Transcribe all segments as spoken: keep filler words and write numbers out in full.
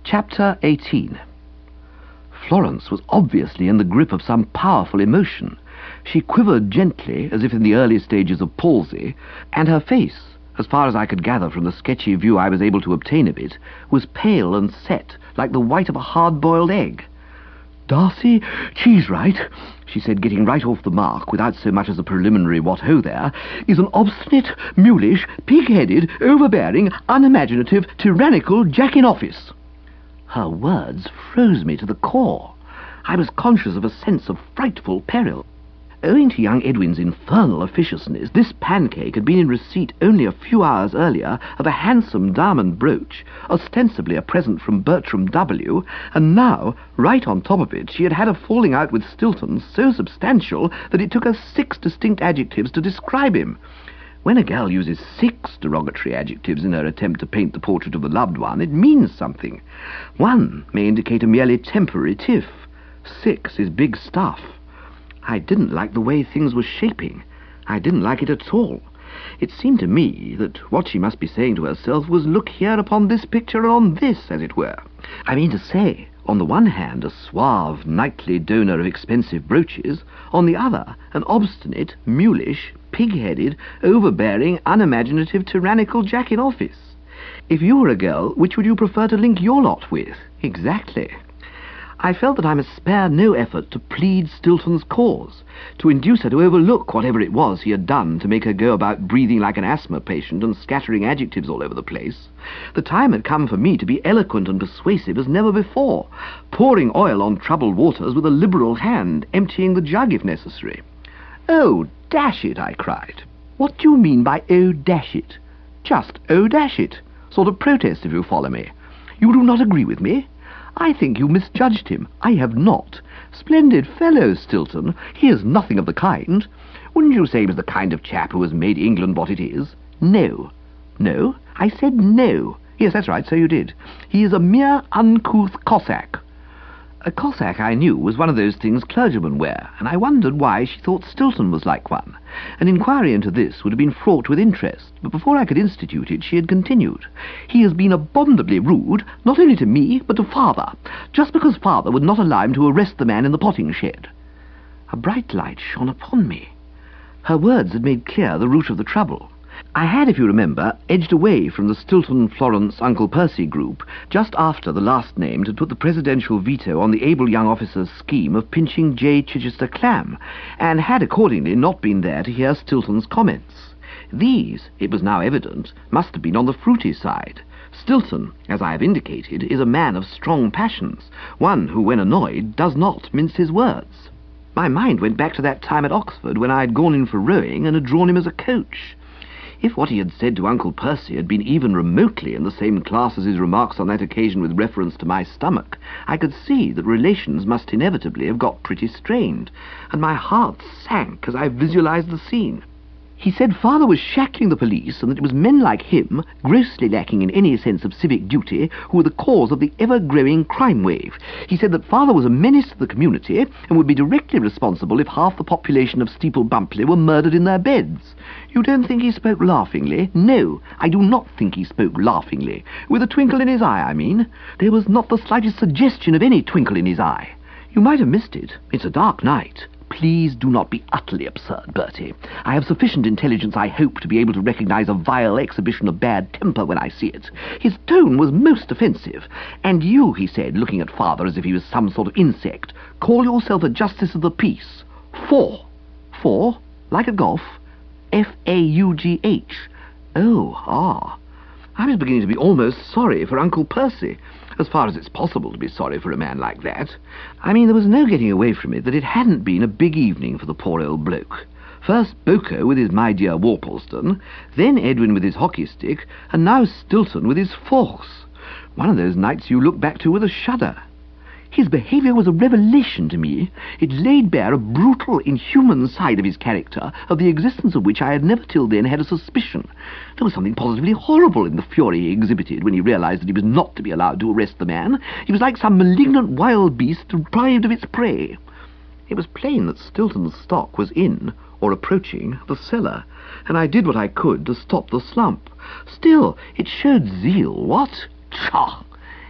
Chapter eighteen. Florence was obviously in the grip of some powerful emotion. She quivered gently, as if in the early stages of palsy, and her face, as far as I could gather from the sketchy view I was able to obtain of it, was pale and set, like the white of a hard-boiled egg. "Darcy, she's right," she said, getting right off the mark, without so much as a preliminary what-ho there, "is an obstinate, mulish, pig-headed, overbearing, unimaginative, tyrannical jack-in-office." Her words froze me to the core. I was conscious of a sense of frightful peril. Owing to young Edwin's infernal officiousness, this pancake had been in receipt only a few hours earlier of a handsome diamond brooch, ostensibly a present from Bertram W., and now, right on top of it, she had had a falling out with Stilton so substantial that it took her six distinct adjectives to describe him. When a girl uses six derogatory adjectives in her attempt to paint the portrait of the loved one, it means something. One may indicate a merely temporary tiff. Six is big stuff. I didn't like the way things were shaping. I didn't like it at all. It seemed to me that what she must be saying to herself was, look here upon this picture and on this, as it were. I mean to say, on the one hand, a suave, knightly donor of expensive brooches, on the other, an obstinate, mulish, pig-headed, overbearing, unimaginative, tyrannical jack-in-office. If you were a girl, which would you prefer to link your lot with? Exactly. I felt that I must spare no effort to plead Stilton's cause, to induce her to overlook whatever it was he had done to make her go about breathing like an asthma patient and scattering adjectives all over the place. The time had come for me to be eloquent and persuasive as never before, pouring oil on troubled waters with a liberal hand, emptying the jug if necessary. "Oh, dash it," I cried. "What do you mean by oh, dash it?" "Just oh, dash it. Sort of protest, if you follow me. You do not agree with me? I think you misjudged him. I have not. Splendid fellow, Stilton. He is nothing of the kind. Wouldn't you say he was the kind of chap who has made England what it is? No. No? I said no. Yes, that's right, so you did. He is a mere uncouth Cossack." A Cossack, I knew, was one of those things clergymen wear, and I wondered why she thought Stilton was like one. An inquiry into this would have been fraught with interest, but before I could institute it, she had continued. "He has been abominably rude, not only to me, but to Father, just because Father would not allow him to arrest the man in the potting shed." A bright light shone upon me. Her words had made clear the root of the trouble. I had, if you remember, edged away from the Stilton-Florence-Uncle Percy group just after the last named had put the presidential veto on the able young officer's scheme of pinching J. Chichester Clam, and had accordingly not been there to hear Stilton's comments. These, it was now evident, must have been on the fruity side. Stilton, as I have indicated, is a man of strong passions, one who, when annoyed, does not mince his words. My mind went back to that time at Oxford when I had gone in for rowing and had drawn him as a coach. If what he had said to Uncle Percy had been even remotely in the same class as his remarks on that occasion with reference to my stomach, I could see that relations must inevitably have got pretty strained, and my heart sank as I visualized the scene. He said Father was shackling the police, and that it was men like him, grossly lacking in any sense of civic duty, who were the cause of the ever-growing crime wave. He said that Father was a menace to the community, and would be directly responsible if half the population of Steeple Bumpley were murdered in their beds. You don't think he spoke laughingly? No, I do not think he spoke laughingly. With a twinkle in his eye, I mean. There was not the slightest suggestion of any twinkle in his eye. You might have missed it. It's a dark night. Please do not be utterly absurd, Bertie. I have sufficient intelligence, I hope, to be able to recognize a vile exhibition of bad temper when I see it. His tone was most offensive. And you, he said, looking at Father as if he was some sort of insect, call yourself a justice of the peace. For. For? Like a golf? F A U G H. Oh, ah. I was beginning to be almost sorry for Uncle Percy, as far as it's possible to be sorry for a man like that. I mean, there was no getting away from it that it hadn't been a big evening for the poor old bloke. First Boko with his My Dear Worplesdon, then Edwin with his hockey stick, and now Stilton with his force. One of those nights you look back to with a shudder. His behaviour was a revelation to me. It laid bare a brutal, inhuman side of his character, of the existence of which I had never till then had a suspicion. There was something positively horrible in the fury he exhibited when he realized that he was not to be allowed to arrest the man. He was like some malignant wild beast deprived of its prey. It was plain that Stilton's stock was in, or approaching, the cellar, and I did what I could to stop the slump. Still, it showed zeal, what? Pshaw!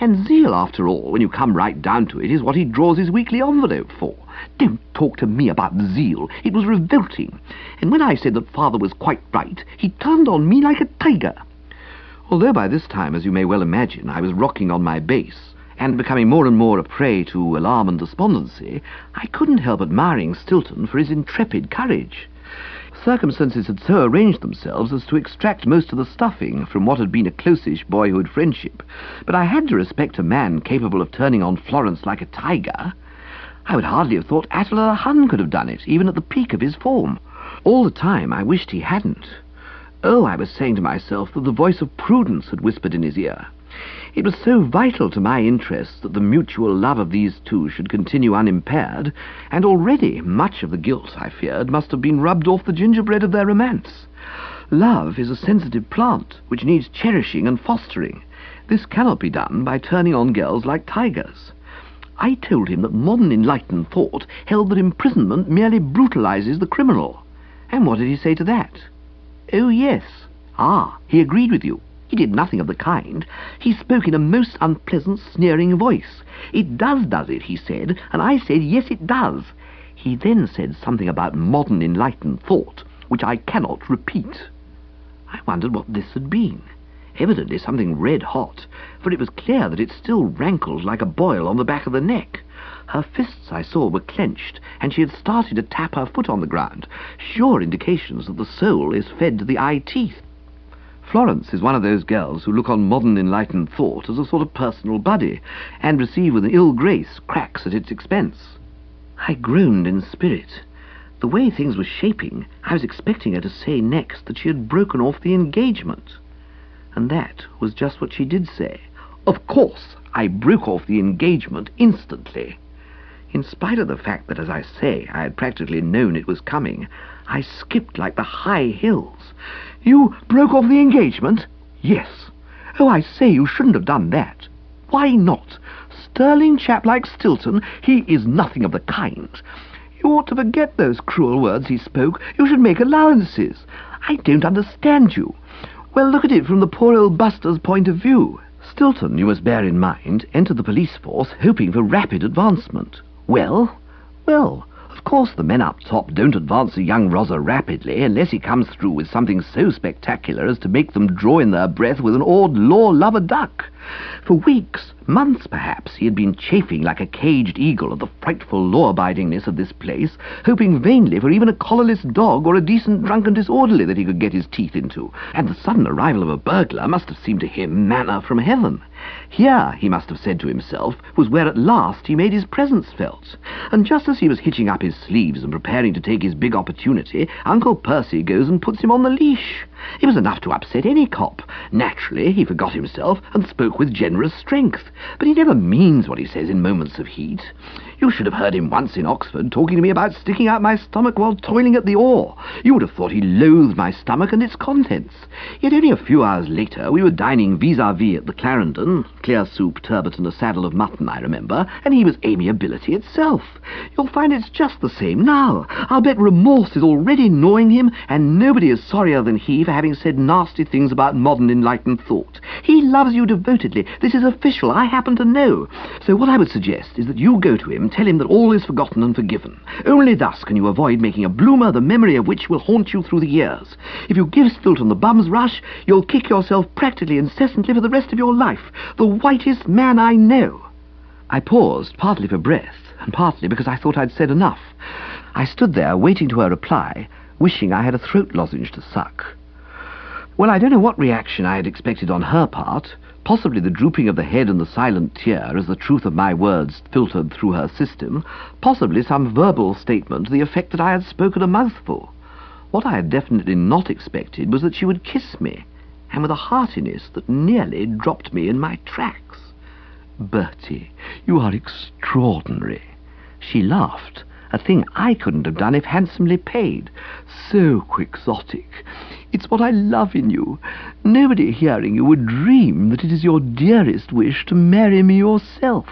And zeal, after all, when you come right down to it, is what he draws his weekly envelope for. Don't talk to me about zeal. It was revolting. And when I said that father was quite right, he turned on me like a tiger. Although by this time, as you may well imagine, I was rocking on my base, and becoming more and more a prey to alarm and despondency, I couldn't help admiring Stilton for his intrepid courage. Circumstances had so arranged themselves as to extract most of the stuffing from what had been a closish boyhood friendship, but I had to respect a man capable of turning on Florence like a tiger. I would hardly have thought Attila Hun could have done it, even at the peak of his form. All the time I wished he hadn't. Oh, I was saying to myself that the voice of Prudence had whispered in his ear. It was so vital to my interests that the mutual love of these two should continue unimpaired, and already much of the guilt, I feared, must have been rubbed off the gingerbread of their romance. Love is a sensitive plant, which needs cherishing and fostering. This cannot be done by turning on girls like tigers. I told him that modern enlightened thought held that imprisonment merely brutalizes the criminal. And what did he say to that? Oh, yes. Ah, he agreed with you. He did nothing of the kind. He spoke in a most unpleasant, sneering voice. It does, does it, he said, and I said, yes, it does. He then said something about modern enlightened thought, which I cannot repeat. I wondered what this had been. Evidently something red-hot, for it was clear that it still rankled like a boil on the back of the neck. Her fists, I saw, were clenched, and she had started to tap her foot on the ground, sure indications that the soul is fed to the eye-teeth. Florence is one of those girls who look on modern enlightened thought as a sort of personal buddy, and receive with an ill grace cracks at its expense. I groaned in spirit. The way things were shaping, I was expecting her to say next that she had broken off the engagement. And that was just what she did say. Of course, I broke off the engagement instantly. In spite of the fact that, as I say, I had practically known it was coming, I skipped like the high hills. You broke off the engagement? Yes. Oh, I say, you shouldn't have done that. Why not? Sterling chap like Stilton, he is nothing of the kind. You ought to forget those cruel words he spoke. You should make allowances. I don't understand you. Well, look at it from the poor old buster's point of view. Stilton, you must bear in mind, entered the police force hoping for rapid advancement. Well, well, of course the men up top don't advance a young Rosa rapidly unless he comes through with something so spectacular as to make them draw in their breath with an awed law-lover duck. For weeks, months perhaps, he had been chafing like a caged eagle at the frightful law-abidingness of this place, hoping vainly for even a collarless dog or a decent drunken disorderly that he could get his teeth into, and the sudden arrival of a burglar must have seemed to him manna from heaven. Here, he must have said to himself, was where at last he made his presence felt. And just as he was hitching up his sleeves and preparing to take his big opportunity, Uncle Percy goes and puts him on the leash. It was enough to upset any cop. Naturally, he forgot himself and spoke with generous strength. But he never means what he says in moments of heat. You should have heard him once in Oxford talking to me about sticking out my stomach while toiling at the oar. You would have thought he loathed my stomach and its contents. Yet only a few hours later we were dining vis-à-vis at the Clarendon. Clear soup, turbot, and a saddle of mutton, I remember, and he was amiability itself. You'll find it's just the same now. I'll bet remorse is already gnawing him, and nobody is sorrier than he for having said nasty things about modern enlightened thought. He loves you devotedly. This is official. I happen to know. So what I would suggest is that you go to him, tell him that all is forgotten and forgiven. Only thus can you avoid making a bloomer the memory of which will haunt you through the years. If you give Stilton the bum's rush, you'll kick yourself practically incessantly for the rest of your life. The whitest man I know. I paused, partly for breath, and partly because I thought I'd said enough. I stood there, waiting to her reply, wishing I had a throat lozenge to suck. Well, I don't know what reaction I had expected on her part. Possibly the drooping of the head and the silent tear as the truth of my words filtered through her system. Possibly some verbal statement to the effect that I had spoken a mouthful. What I had definitely not expected was that she would kiss me, and with a heartiness that nearly dropped me in my tracks. Bertie, you are extraordinary. She laughed, a thing I couldn't have done if handsomely paid. So quixotic. It's what I love in you. Nobody hearing you would dream that it is your dearest wish to marry me yourself.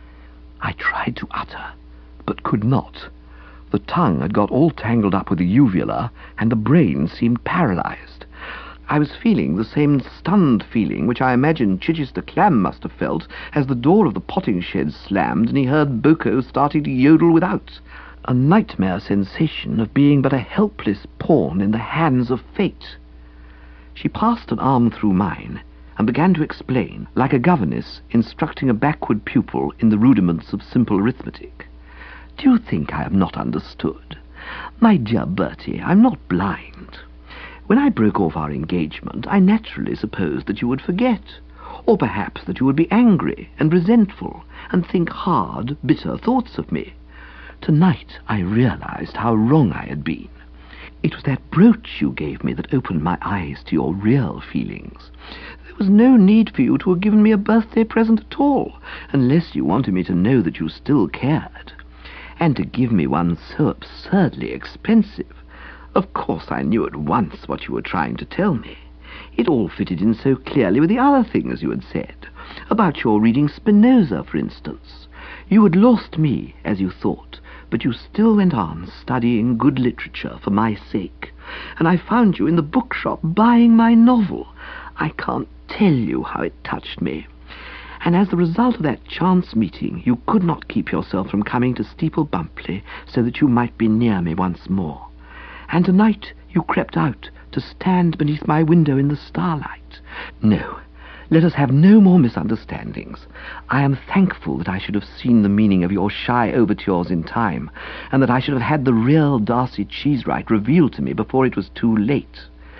I tried to utter, but could not. The tongue had got all tangled up with the uvula, and the brain seemed paralyzed. I was feeling the same stunned feeling which I imagine Chichester Clam must have felt as the door of the potting shed slammed and he heard Boko starting to yodel without. A nightmare sensation of being but a helpless pawn in the hands of fate. She passed an arm through mine and began to explain, like a governess instructing a backward pupil in the rudiments of simple arithmetic. Do you think I have not understood? My dear Bertie, I'm not blind. When I broke off our engagement, I naturally supposed that you would forget, or perhaps that you would be angry and resentful, and think hard, bitter thoughts of me. Tonight I realized how wrong I had been. It was that brooch you gave me that opened my eyes to your real feelings. There was no need for you to have given me a birthday present at all, unless you wanted me to know that you still cared. And to give me one so absurdly expensive. Of course I knew at once what you were trying to tell me. It all fitted in so clearly with the other things you had said. About your reading Spinoza, for instance. You had lost me, as you thought, but you still went on studying good literature for my sake. And I found you in the bookshop buying my novel. I can't tell you how it touched me. And as the result of that chance meeting, you could not keep yourself from coming to Steeple Bumpley so that you might be near me once more. And tonight you crept out to stand beneath my window in the starlight. No, let us have no more misunderstandings. I am thankful that I should have seen the meaning of your shy overtures in time, and that I should have had the real Darcy Cheesewright revealed to me before it was too late.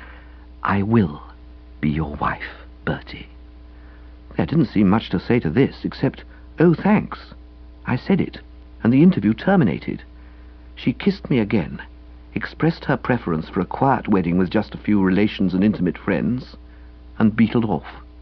I will be your wife, Bertie. There didn't seem much to say to this, except, oh, thanks. I said it, and the interview terminated. She kissed me again, expressed her preference for a quiet wedding with just a few relations and intimate friends, and beetled off.